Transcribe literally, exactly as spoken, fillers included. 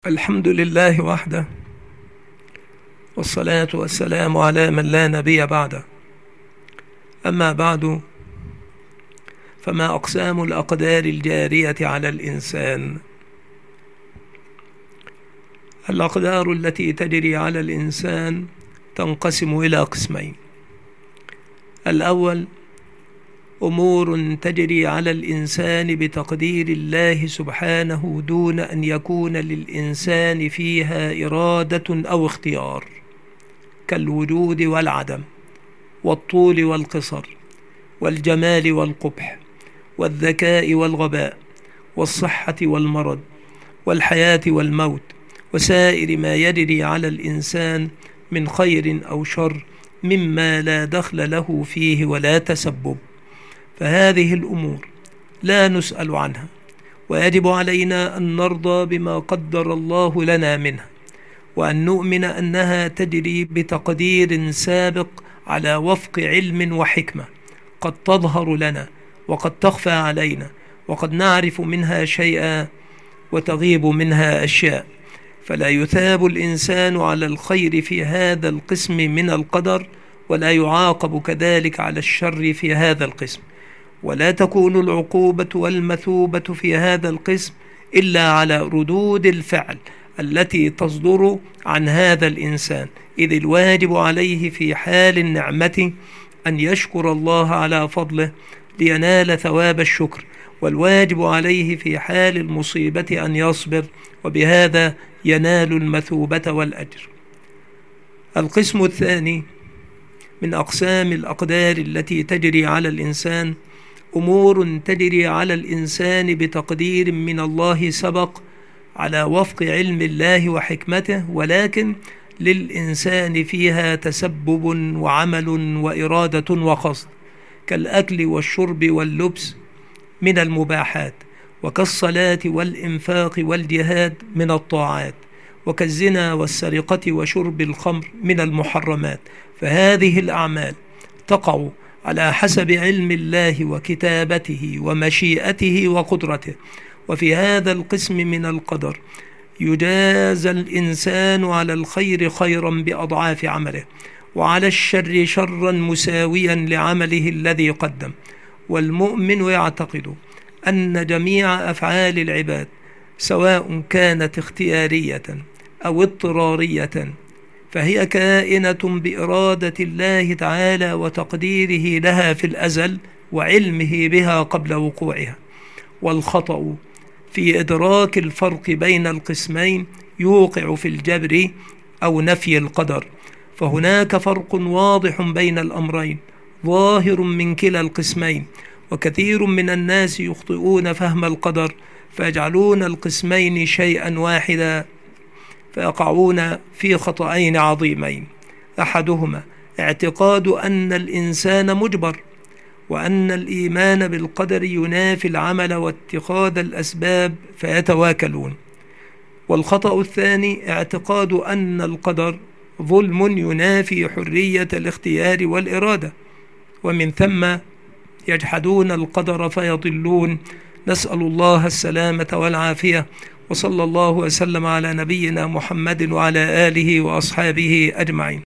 الحمد لله وحده، والصلاة والسلام على من لا نبي بعده. أما بعد، فما أقسام الأقدار الجارية على الإنسان؟ الأقدار التي تجري على الإنسان تنقسم إلى قسمين. الأول أمور تجري على الإنسان بتقدير الله سبحانه دون أن يكون للإنسان فيها إرادة أو اختيار، كالوجود والعدم، والطول والقصر، والجمال والقبح، والذكاء والغباء، والصحة والمرض، والحياة والموت، وسائر ما يجري على الإنسان من خير أو شر مما لا دخل له فيه ولا تسبب. فهذه الأمور لا نسأل عنها، ويجب علينا أن نرضى بما قدر الله لنا منها، وأن نؤمن أنها تجري بتقدير سابق على وفق علم وحكمة، قد تظهر لنا وقد تخفى علينا، وقد نعرف منها شيئا وتغيب منها أشياء. فلا يثاب الإنسان على الخير في هذا القسم من القدر، ولا يعاقب كذلك على الشر في هذا القسم، ولا تكون العقوبة والمثوبة في هذا القسم إلا على ردود الفعل التي تصدر عن هذا الإنسان، إذ الواجب عليه في حال النعمة أن يشكر الله على فضله لينال ثواب الشكر، والواجب عليه في حال المصيبة أن يصبر، وبهذا ينال المثوبة والأجر. القسم الثاني من أقسام الأقدار التي تجري على الإنسان أمور تجري على الإنسان بتقدير من الله سبق على وفق علم الله وحكمته، ولكن للإنسان فيها تسبب وعمل وإرادة وقصد، كالأكل والشرب واللبس من المباحات، وكالصلاة والإنفاق والجهاد من الطاعات، وكالزنا والسرقة وشرب الخمر من المحرمات. فهذه الأعمال تقع على حسب علم الله وكتابته ومشيئته وقدرته. وفي هذا القسم من القدر يجازى الإنسان على الخير خيرا بأضعاف عمله، وعلى الشر شرا مساويا لعمله الذي قدم. والمؤمن يعتقد أن جميع أفعال العباد سواء كانت اختيارية أو اضطرارية فهي كائنة بإرادة الله تعالى وتقديره لها في الأزل وعلمه بها قبل وقوعها. والخطأ في إدراك الفرق بين القسمين يوقع في الجبر أو نفي القدر، فهناك فرق واضح بين الأمرين ظاهر من كلا القسمين. وكثير من الناس يخطئون فهم القدر فيجعلون القسمين شيئا واحدا، فيقعون في خطأين عظيمين. أحدهما اعتقاد أن الإنسان مجبر، وأن الإيمان بالقدر ينافي العمل واتخاذ الأسباب فيتواكلون. والخطأ الثاني اعتقاد أن القدر ظلم ينافي حرية الاختيار والإرادة، ومن ثم يجحدون القدر فيضلون. نسأل الله السلامة والعافية، وصلى الله وسلم على نبينا محمد وعلى آله وأصحابه أجمعين.